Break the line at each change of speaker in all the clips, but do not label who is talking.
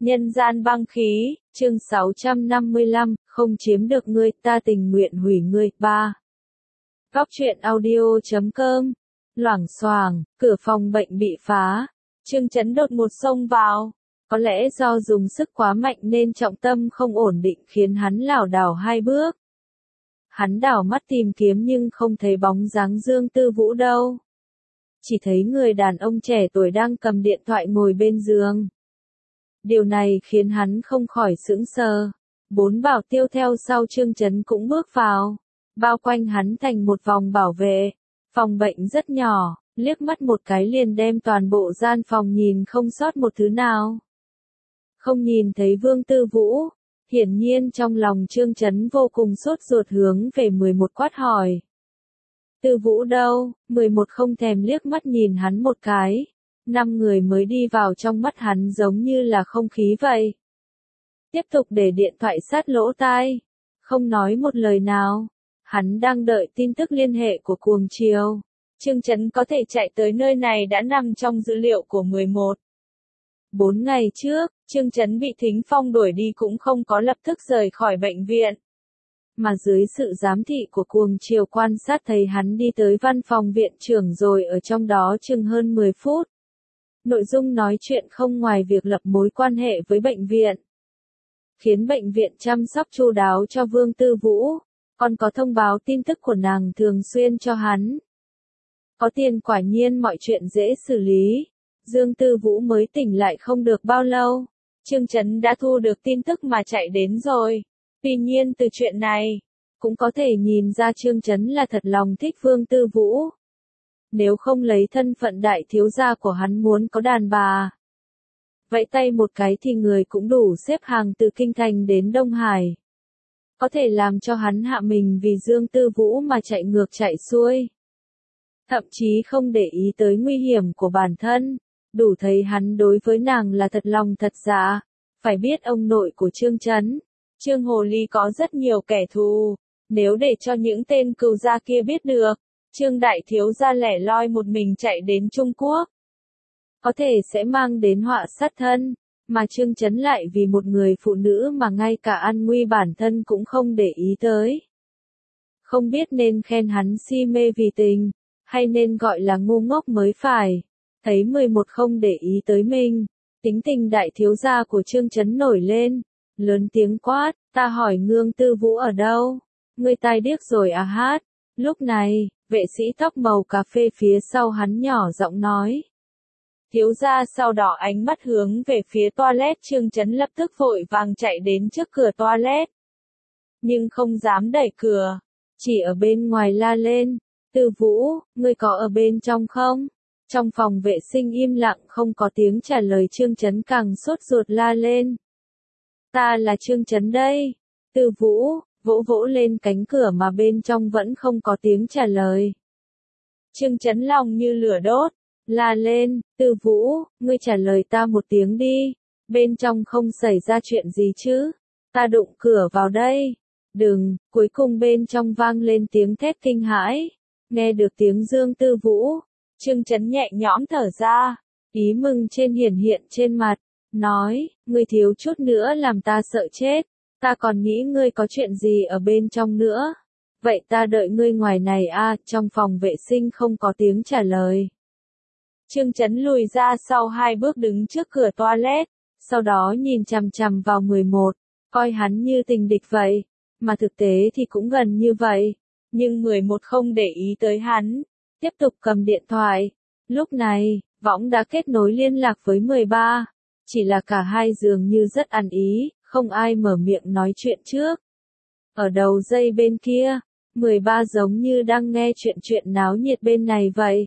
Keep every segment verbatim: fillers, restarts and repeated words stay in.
Nhân gian băng khí, chương sáu trăm năm mươi lăm, không chiếm được ngươi, ta tình nguyện hủy ngươi. ba. Góc truyện audio chấm com. Loảng xoảng, cửa phòng bệnh bị phá. Trương Chấn đột ngột xông vào. Có lẽ do dùng sức quá mạnh nên trọng tâm không ổn định khiến hắn lảo đảo hai bước. Hắn đảo mắt tìm kiếm nhưng không thấy bóng dáng Dương Tư Vũ đâu. Chỉ thấy người đàn ông trẻ tuổi đang cầm điện thoại ngồi bên giường. Điều này khiến hắn không khỏi sững sờ. Bốn bảo tiêu theo sau Trương Chấn cũng bước vào, bao quanh hắn thành một vòng bảo vệ. Phòng bệnh rất nhỏ, liếc mắt một cái liền đem toàn bộ gian phòng nhìn không sót một thứ nào. Không nhìn thấy Vương Tư Vũ, hiển nhiên trong lòng Trương Chấn vô cùng sốt ruột hướng về mười một quát hỏi. Tư Vũ đâu? mười một không thèm liếc mắt nhìn hắn một cái. Năm người mới đi vào trong mắt hắn giống như là không khí vậy. Tiếp tục để điện thoại sát lỗ tai, không nói một lời nào. Hắn đang đợi tin tức liên hệ của Cuồng Triều. Trương Chấn có thể chạy tới nơi này đã nằm trong dữ liệu của mười một. Bốn ngày trước, Trương Chấn bị Thính Phong đuổi đi cũng không có lập tức rời khỏi bệnh viện. Mà dưới sự giám thị của Cuồng Triều quan sát thấy hắn đi tới văn phòng viện trưởng rồi ở trong đó chừng hơn mười phút. Nội dung nói chuyện không ngoài việc lập mối quan hệ với bệnh viện. Khiến bệnh viện chăm sóc chu đáo cho Vương Tư Vũ, còn có thông báo tin tức của nàng thường xuyên cho hắn. Có tiền quả nhiên mọi chuyện dễ xử lý. Dương Tư Vũ mới tỉnh lại không được bao lâu. Trương Chấn đã thu được tin tức mà chạy đến rồi. Tuy nhiên từ chuyện này, cũng có thể nhìn ra Trương Chấn là thật lòng thích Vương Tư Vũ. Nếu không lấy thân phận đại thiếu gia của hắn muốn có đàn bà. Vẫy tay một cái thì người cũng đủ xếp hàng từ Kinh Thành đến Đông Hải. Có thể làm cho hắn hạ mình vì Dương Tư Vũ mà chạy ngược chạy xuôi. Thậm chí không để ý tới nguy hiểm của bản thân. Đủ thấy hắn đối với nàng là thật lòng thật dạ. Phải biết ông nội của Trương Chấn, Trương Hồ Ly có rất nhiều kẻ thù. Nếu để cho những tên cừu gia kia biết được, Trương đại thiếu gia lẻ loi một mình chạy đến Trung Quốc, có thể sẽ mang đến họa sát thân, mà Trương Chấn lại vì một người phụ nữ mà ngay cả an nguy bản thân cũng không để ý tới. Không biết nên khen hắn si mê vì tình, hay nên gọi là ngu ngốc mới phải. Thấy mười một không để ý tới mình, tính tình đại thiếu gia của Trương Chấn nổi lên, lớn tiếng quát, ta hỏi Ngương Tư Vũ ở đâu? Ngươi tai điếc rồi à hát? Lúc này, vệ sĩ tóc màu cà phê phía sau hắn nhỏ giọng nói. Thiếu gia sau đó ánh mắt hướng về phía toilet. Trương Chấn lập tức vội vàng chạy đến trước cửa toilet. Nhưng không dám đẩy cửa, chỉ ở bên ngoài la lên, Tư Vũ, ngươi có ở bên trong không? Trong phòng vệ sinh im lặng không có tiếng trả lời. Trương Chấn càng sốt ruột la lên. Ta là Trương Chấn đây. Tư Vũ, vỗ vỗ lên cánh cửa mà bên trong vẫn không có tiếng trả lời. Trương Chấn lòng như lửa đốt, la lên, Tư Vũ, ngươi trả lời ta một tiếng đi, bên trong không xảy ra chuyện gì chứ, ta đụng cửa vào đây. Đừng, cuối cùng bên trong vang lên tiếng thét kinh hãi, nghe được tiếng Dương Tư Vũ, Trương Chấn nhẹ nhõm thở ra, ý mừng trên hiển hiện trên mặt, nói, ngươi thiếu chút nữa làm ta sợ chết. Ta còn nghĩ ngươi có chuyện gì ở bên trong nữa. Vậy ta đợi ngươi ngoài này a. À, trong phòng vệ sinh không có tiếng trả lời. Trương Chấn lùi ra sau hai bước đứng trước cửa toilet, sau đó nhìn chằm chằm vào mười một, coi hắn như tình địch vậy, mà thực tế thì cũng gần như vậy. Nhưng mười một không để ý tới hắn, tiếp tục cầm điện thoại. Lúc này, võng đã kết nối liên lạc với mười ba, chỉ là cả hai dường như rất ăn ý. Không ai mở miệng nói chuyện trước. Ở đầu dây bên kia, mười ba giống như đang nghe chuyện chuyện náo nhiệt bên này vậy.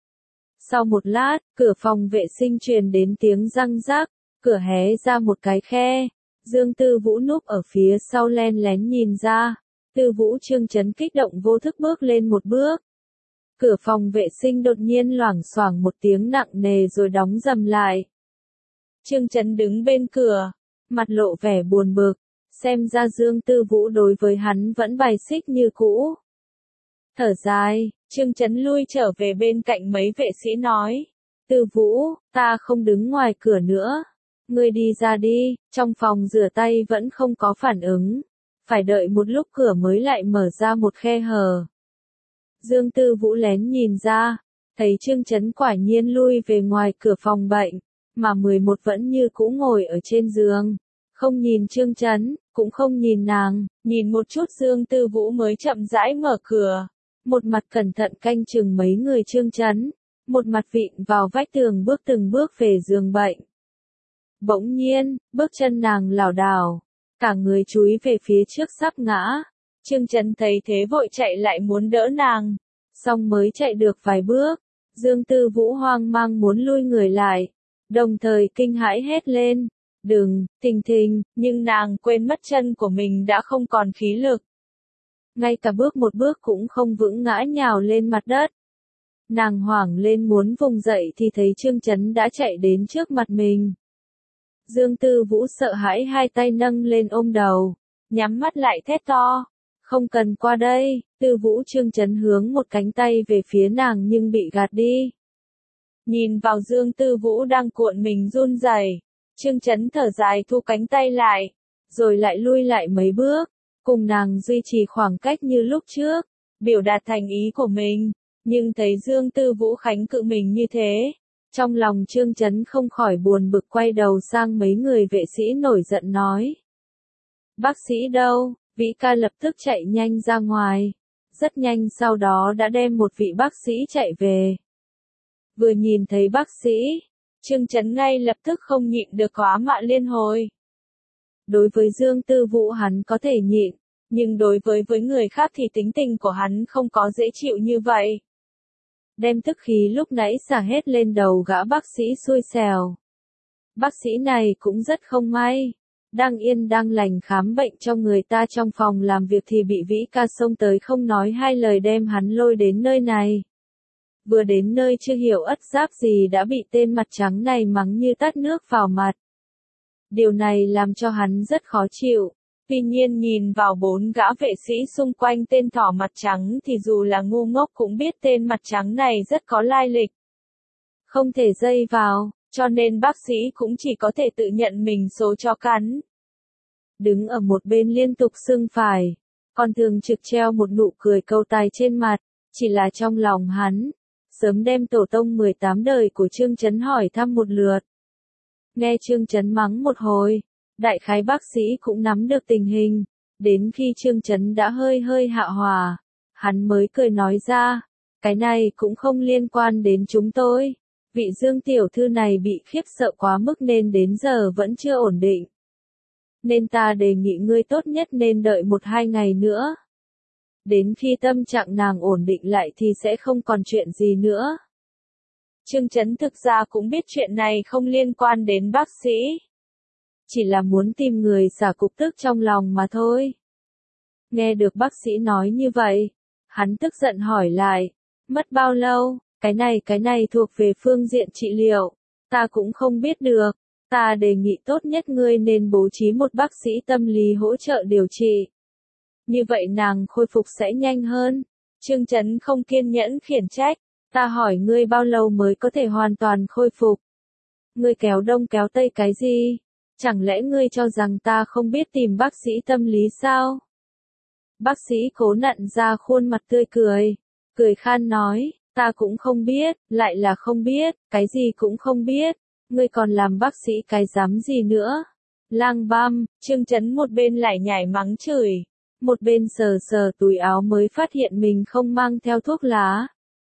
Sau một lát, cửa phòng vệ sinh truyền đến tiếng răng rắc, cửa hé ra một cái khe. Dương Tư Vũ núp ở phía sau len lén nhìn ra. Tư Vũ Trương Chấn kích động vô thức bước lên một bước. Cửa phòng vệ sinh đột nhiên loảng xoảng một tiếng nặng nề rồi đóng rầm lại. Trương Chấn đứng bên cửa, mặt lộ vẻ buồn bực, xem ra Dương Tư Vũ đối với hắn vẫn bài xích như cũ. Thở dài, Trương Chấn lui trở về bên cạnh mấy vệ sĩ nói, Tư Vũ, ta không đứng ngoài cửa nữa. Ngươi đi ra đi, trong phòng rửa tay vẫn không có phản ứng. Phải đợi một lúc cửa mới lại mở ra một khe hở. Dương Tư Vũ lén nhìn ra, thấy Trương Chấn quả nhiên lui về ngoài cửa phòng bệnh, mà mười một vẫn như cũ ngồi ở trên giường. Không nhìn Trương Chấn, cũng không nhìn nàng, nhìn một chút Dương Tư Vũ mới chậm rãi mở cửa. Một mặt cẩn thận canh chừng mấy người Trương Chấn, một mặt vịn vào vách tường bước từng bước về giường bệnh. Bỗng nhiên, bước chân nàng lảo đảo, cả người chúi về phía trước sắp ngã. Trương Chấn thấy thế vội chạy lại muốn đỡ nàng, xong mới chạy được vài bước. Dương Tư Vũ hoang mang muốn lui người lại, đồng thời kinh hãi hét lên, đừng, Thình Thình, nhưng nàng quên mất chân của mình đã không còn khí lực. Ngay cả bước một bước cũng không vững ngã nhào lên mặt đất. Nàng hoảng lên muốn vùng dậy thì thấy Trương Chấn đã chạy đến trước mặt mình. Dương Tư Vũ sợ hãi hai tay nâng lên ôm đầu, nhắm mắt lại thét to. Không cần qua đây, Tư Vũ. Trương Chấn hướng một cánh tay về phía nàng nhưng bị gạt đi. Nhìn vào Dương Tư Vũ đang cuộn mình run rẩy, Trương Chấn thở dài thu cánh tay lại, rồi lại lui lại mấy bước, cùng nàng duy trì khoảng cách như lúc trước, biểu đạt thành ý của mình, nhưng thấy Dương Tư Vũ kháng cự mình như thế. Trong lòng Trương Chấn không khỏi buồn bực quay đầu sang mấy người vệ sĩ nổi giận nói. Bác sĩ đâu? Vĩ ca lập tức chạy nhanh ra ngoài. Rất nhanh sau đó đã đem một vị bác sĩ chạy về. Vừa nhìn thấy bác sĩ, Trương Chấn ngay lập tức không nhịn được hóa mạ liên hồi. Đối với Dương Tư Vũ hắn có thể nhịn, nhưng đối với với người khác thì tính tình của hắn không có dễ chịu như vậy. Đem tức khí lúc nãy xả hết lên đầu gã bác sĩ xui xẻo. Bác sĩ này cũng rất không may. Đang yên đang lành khám bệnh cho người ta trong phòng làm việc thì bị Vĩ ca xông tới không nói hai lời đem hắn lôi đến nơi này. Vừa đến nơi chưa hiểu ất giáp gì đã bị tên mặt trắng này mắng như tát nước vào mặt. Điều này làm cho hắn rất khó chịu. Tuy nhiên nhìn vào bốn gã vệ sĩ xung quanh tên thỏ mặt trắng thì dù là ngu ngốc cũng biết tên mặt trắng này rất có lai lịch. Không thể dây vào, cho nên bác sĩ cũng chỉ có thể tự nhận mình số chó cắn. Đứng ở một bên liên tục sưng phải, còn thường trực treo một nụ cười câu tài trên mặt, chỉ là trong lòng hắn, sớm đem tổ tông mười tám đời của Trương Chấn hỏi thăm một lượt. Nghe Trương Chấn mắng một hồi, đại khái bác sĩ cũng nắm được tình hình, đến khi Trương Chấn đã hơi hơi hạ hòa, hắn mới cười nói ra, cái này cũng không liên quan đến chúng tôi, vị Dương tiểu thư này bị khiếp sợ quá mức nên đến giờ vẫn chưa ổn định. Nên ta đề nghị ngươi tốt nhất nên đợi một hai ngày nữa. Đến khi tâm trạng nàng ổn định lại thì sẽ không còn chuyện gì nữa. Trương Chấn thực ra cũng biết chuyện này không liên quan đến bác sĩ. Chỉ là muốn tìm người xả cục tức trong lòng mà thôi. Nghe được bác sĩ nói như vậy, hắn tức giận hỏi lại, mất bao lâu, cái này cái này thuộc về phương diện trị liệu, ta cũng không biết được, ta đề nghị tốt nhất ngươi nên bố trí một bác sĩ tâm lý hỗ trợ điều trị. Như vậy nàng khôi phục sẽ nhanh hơn. Trương Chấn không kiên nhẫn khiển trách, ta hỏi ngươi bao lâu mới có thể hoàn toàn khôi phục? Ngươi kéo đông kéo tây cái gì? Chẳng lẽ ngươi cho rằng ta không biết tìm bác sĩ tâm lý sao? Bác sĩ cố nặn ra khuôn mặt tươi cười, cười khan nói, ta cũng không biết, lại là không biết, cái gì cũng không biết, ngươi còn làm bác sĩ cái dám gì nữa? Lang băm. Trương Chấn một bên lại nhảy mắng chửi, một bên sờ sờ túi áo mới phát hiện mình không mang theo thuốc lá.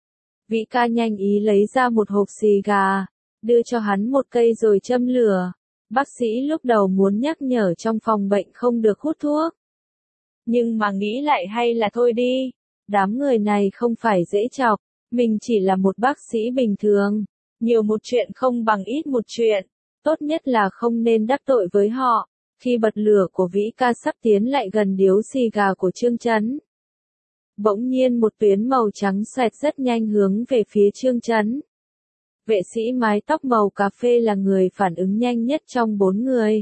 Vĩ ca nhanh ý lấy ra một hộp xì gà, đưa cho hắn một cây rồi châm lửa. Bác sĩ lúc đầu muốn nhắc nhở trong phòng bệnh không được hút thuốc. Nhưng mà nghĩ lại hay là thôi đi. Đám người này không phải dễ chọc, mình chỉ là một bác sĩ bình thường. Nhiều một chuyện không bằng ít một chuyện. Tốt nhất là không nên đắc tội với họ. Khi bật lửa của Vĩ ca sắp tiến lại gần điếu xì gà của Trương Chấn. Bỗng nhiên một tuyến màu trắng xoẹt rất nhanh hướng về phía Trương Chấn. Vệ sĩ mái tóc màu cà phê là người phản ứng nhanh nhất trong bốn người.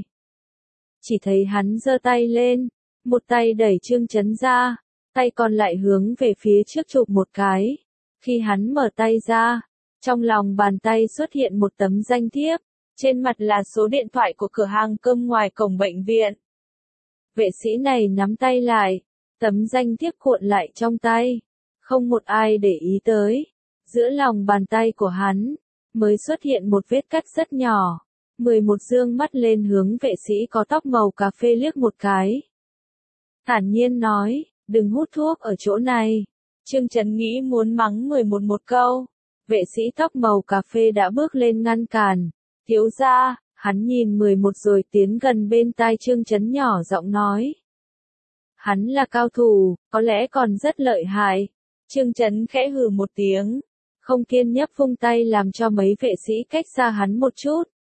Chỉ thấy hắn giơ tay lên, một tay đẩy Trương Chấn ra, tay còn lại hướng về phía trước chụp một cái. Khi hắn mở tay ra, trong lòng bàn tay xuất hiện một tấm danh thiếp, Trên mặt là số điện thoại của cửa hàng cơm ngoài cổng bệnh viện. Vệ sĩ này nắm tay lại, tấm danh thiếp cuộn lại trong tay. Không một ai để ý tới. Giữa lòng bàn tay của hắn, mới xuất hiện một vết cắt rất nhỏ. mười một dương mắt lên hướng vệ sĩ có tóc màu cà phê liếc một cái. Thản nhiên nói, đừng hút thuốc ở chỗ này. Trương Chấn nghĩ muốn mắng mười một một câu. Vệ sĩ tóc màu cà phê đã bước lên ngăn cản. Thiếu gia, hắn nhìn mười một rồi tiến gần bên tai Trương Chấn nhỏ giọng nói. Hắn là cao thủ, có lẽ còn rất lợi hại. Trương Chấn khẽ hừ một tiếng. Không kiên nhẫn vung tay làm cho mấy vệ sĩ cách xa hắn một chút.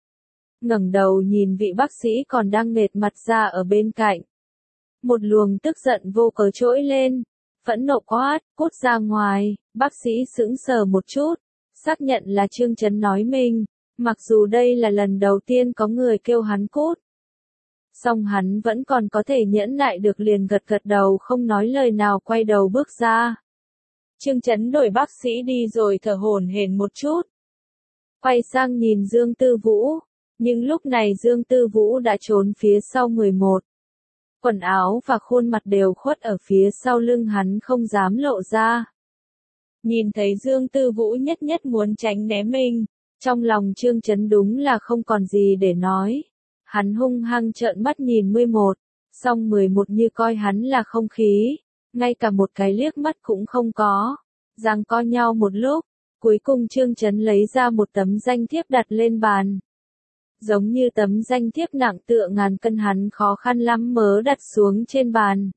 Ngẩng đầu nhìn vị bác sĩ còn đang nghệt mặt ra ở bên cạnh. Một luồng tức giận vô cớ trỗi lên. Phẫn nộ quát, cút ra ngoài. Bác sĩ sững sờ một chút. Xác nhận là Trương Chấn nói mình. Mặc dù đây là lần đầu tiên có người kêu hắn cút. Song hắn vẫn còn có thể nhẫn nại được, liền gật gật đầu không nói lời nào quay đầu bước ra. Trương Chấn đổi bác sĩ đi rồi thở hổn hển một chút. Quay sang nhìn Dương Tư Vũ. Nhưng lúc này Dương Tư Vũ đã trốn phía sau mười một. Quần áo và khuôn mặt đều khuất ở phía sau lưng hắn không dám lộ ra. Nhìn thấy Dương Tư Vũ nhất nhất muốn tránh né mình. Trong lòng Trương Chấn đúng là không còn gì để nói. Hắn hung hăng trợn mắt nhìn mười một. Song mười một như coi hắn là không khí. Ngay cả một cái liếc mắt cũng không có. Giằng co nhau một lúc. Cuối cùng Trương Chấn lấy ra một tấm danh thiếp đặt lên bàn. Giống như tấm danh thiếp nặng tựa ngàn cân, hắn khó khăn lắm mớ đặt xuống trên bàn.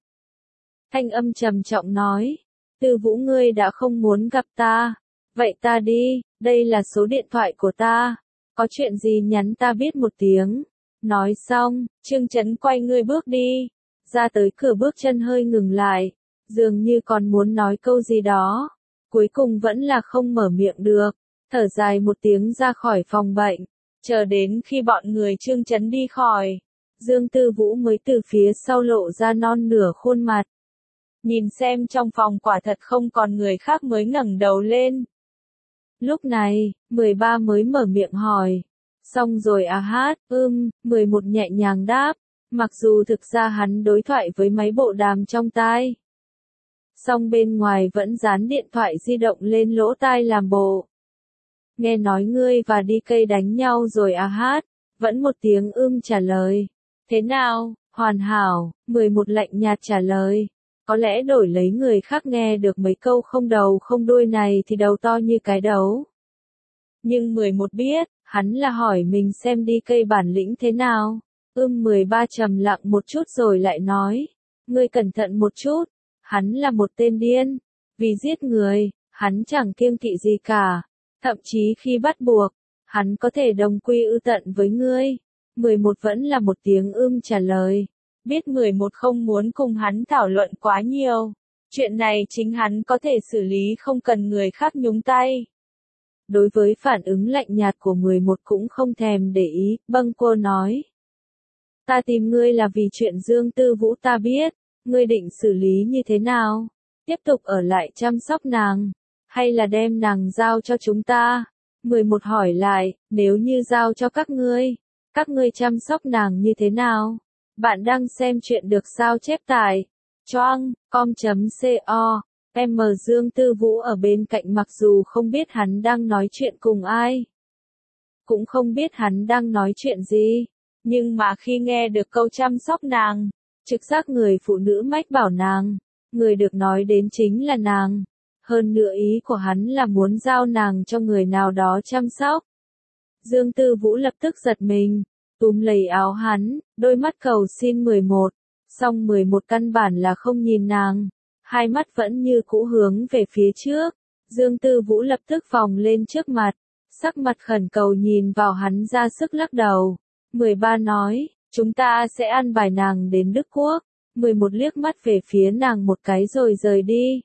Thanh âm trầm trọng nói. Tư Vũ, ngươi đã không muốn gặp ta. Vậy ta đi, đây là số điện thoại của ta. Có chuyện gì nhắn ta biết một tiếng. Nói xong, Trương Chấn quay người bước đi. Ra tới cửa bước chân hơi ngừng lại. Dường như còn muốn nói câu gì đó. Cuối cùng vẫn là không mở miệng được. Thở dài một tiếng ra khỏi phòng bệnh. Chờ đến khi bọn người Trương Chấn đi khỏi. Dương Tư Vũ mới từ phía sau lộ ra non nửa khuôn mặt. Nhìn xem trong phòng quả thật không còn người khác mới ngẩng đầu lên. Lúc này, mười ba mới mở miệng hỏi. Xong rồi à hát, ưm, mười một nhẹ nhàng đáp. Mặc dù thực ra hắn đối thoại với máy bộ đàm trong tai. Song bên ngoài vẫn dán điện thoại di động lên lỗ tai làm bộ. Nghe nói ngươi và đi cây đánh nhau rồi à hát. Vẫn một tiếng ưm trả lời. Thế nào, hoàn hảo, mười một lạnh nhạt trả lời. Có lẽ đổi lấy người khác nghe được mấy câu không đầu không đuôi này thì đầu to như cái đấu. Nhưng mười một biết, hắn là hỏi mình xem đi cây bản lĩnh thế nào. Ưm mười ba trầm lặng một chút rồi lại nói. Ngươi cẩn thận một chút. Hắn là một tên điên. Vì giết người, hắn chẳng kiêng kỵ gì cả. Thậm chí khi bắt buộc, hắn có thể đồng quy ư tận với ngươi. mười một vẫn là một tiếng ưm trả lời. Biết mười một không muốn cùng hắn thảo luận quá nhiều. Chuyện này chính hắn có thể xử lý, không cần người khác nhúng tay. Đối với phản ứng lạnh nhạt của mười một cũng không thèm để ý, bâng quơ nói. Ta tìm ngươi là vì chuyện Dương Tư Vũ ta biết. Ngươi định xử lý như thế nào? Tiếp tục ở lại chăm sóc nàng? Hay là đem nàng giao cho chúng ta? mười một hỏi lại, nếu như giao cho các ngươi, các ngươi chăm sóc nàng như thế nào? Bạn đang xem chuyện được sao chép tại choang com.co. Em Dương Tư Vũ ở bên cạnh mặc dù không biết hắn đang nói chuyện cùng ai. Cũng không biết hắn đang nói chuyện gì. Nhưng mà khi nghe được câu chăm sóc nàng, trực giác người phụ nữ mách bảo nàng, người được nói đến chính là nàng. Hơn nữa ý của hắn là muốn giao nàng cho người nào đó chăm sóc. Dương Tư Vũ lập tức giật mình, túm lấy áo hắn, đôi mắt cầu xin mười một. Song mười một căn bản là không nhìn nàng. Hai mắt vẫn như cũ hướng về phía trước. Dương Tư Vũ lập tức vòng lên trước mặt. Sắc mặt khẩn cầu nhìn vào hắn ra sức lắc đầu. mười ba nói, chúng ta sẽ ăn bài nàng đến Đức Quốc. mười một liếc mắt về phía nàng một cái rồi rời đi.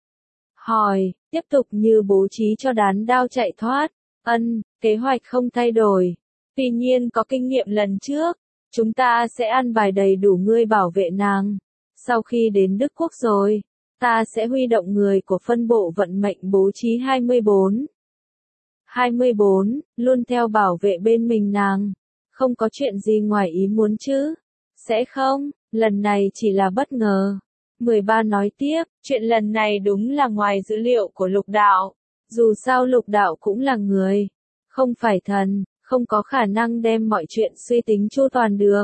Hỏi, tiếp tục như bố trí cho đán đao chạy thoát. Ân, kế hoạch không thay đổi. Tuy nhiên có kinh nghiệm lần trước, chúng ta sẽ ăn bài đầy đủ ngươi bảo vệ nàng. Sau khi đến Đức Quốc rồi, ta sẽ huy động người của phân bộ vận mệnh bố trí hai mươi bốn. hai mươi bốn, luôn theo bảo vệ bên mình nàng. Không có chuyện gì ngoài ý muốn chứ? Sẽ không, lần này chỉ là bất ngờ. mười ba nói tiếp, chuyện lần này đúng là ngoài dữ liệu của lục đạo. Dù sao lục đạo cũng là người, không phải thần, không có khả năng đem mọi chuyện suy tính chu toàn được.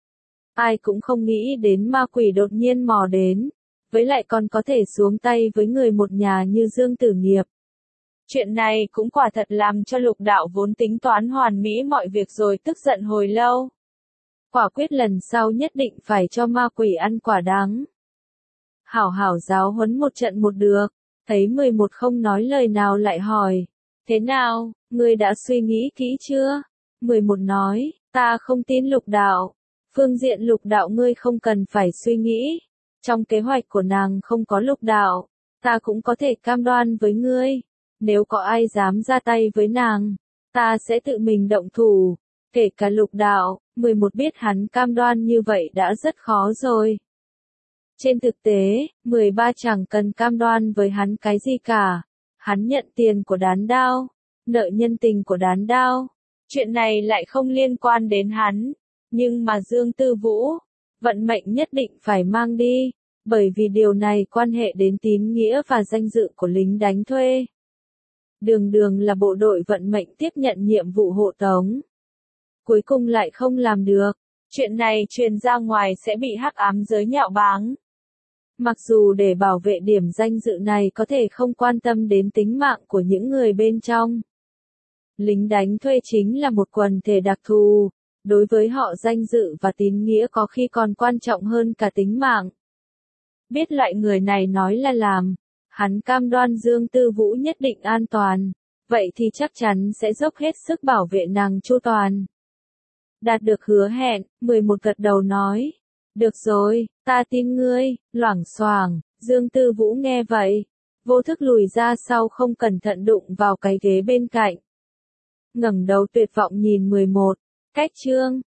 Ai cũng không nghĩ đến ma quỷ đột nhiên mò đến, với lại còn có thể xuống tay với người một nhà như Dương Tử Nghiệp. Chuyện này cũng quả thật làm cho lục đạo vốn tính toán hoàn mỹ mọi việc rồi tức giận hồi lâu. Quả quyết lần sau nhất định phải cho ma quỷ ăn quả đắng. Hảo hảo giáo huấn một trận một được, thấy mười một không nói lời nào lại hỏi. Thế nào, ngươi đã suy nghĩ kỹ chưa? mười một nói, ta không tin lục đạo. Phương diện lục đạo ngươi không cần phải suy nghĩ. Trong kế hoạch của nàng không có lục đạo, ta cũng có thể cam đoan với ngươi. Nếu có ai dám ra tay với nàng, ta sẽ tự mình động thủ. Kể cả lục đạo, mười một biết hắn cam đoan như vậy đã rất khó rồi. Trên thực tế, mười ba chẳng cần cam đoan với hắn cái gì cả. Hắn nhận tiền của Đán Đao, nợ nhân tình của Đán Đao. Chuyện này lại không liên quan đến hắn. Nhưng mà Dương Tư Vũ, vận mệnh nhất định phải mang đi, bởi vì điều này quan hệ đến tín nghĩa và danh dự của lính đánh thuê. Đường đường là bộ đội vận mệnh tiếp nhận nhiệm vụ hộ tống. Cuối cùng lại không làm được. Chuyện này truyền ra ngoài sẽ bị hắc ám giới nhạo báng. Mặc dù để bảo vệ điểm danh dự này có thể không quan tâm đến tính mạng của những người bên trong. Lính đánh thuê chính là một quần thể đặc thù. Đối với họ danh dự và tín nghĩa có khi còn quan trọng hơn cả tính mạng. Biết loại người này nói là làm, hắn cam đoan Dương Tư Vũ nhất định an toàn, vậy thì chắc chắn sẽ dốc hết sức bảo vệ nàng chu toàn. Đạt được hứa hẹn, mười một gật đầu nói, được rồi, ta tin ngươi, loảng xoảng. Dương Tư Vũ nghe vậy, vô thức lùi ra sau không cẩn thận đụng vào cái ghế bên cạnh. Ngẩng đầu tuyệt vọng nhìn mười một. Cách chương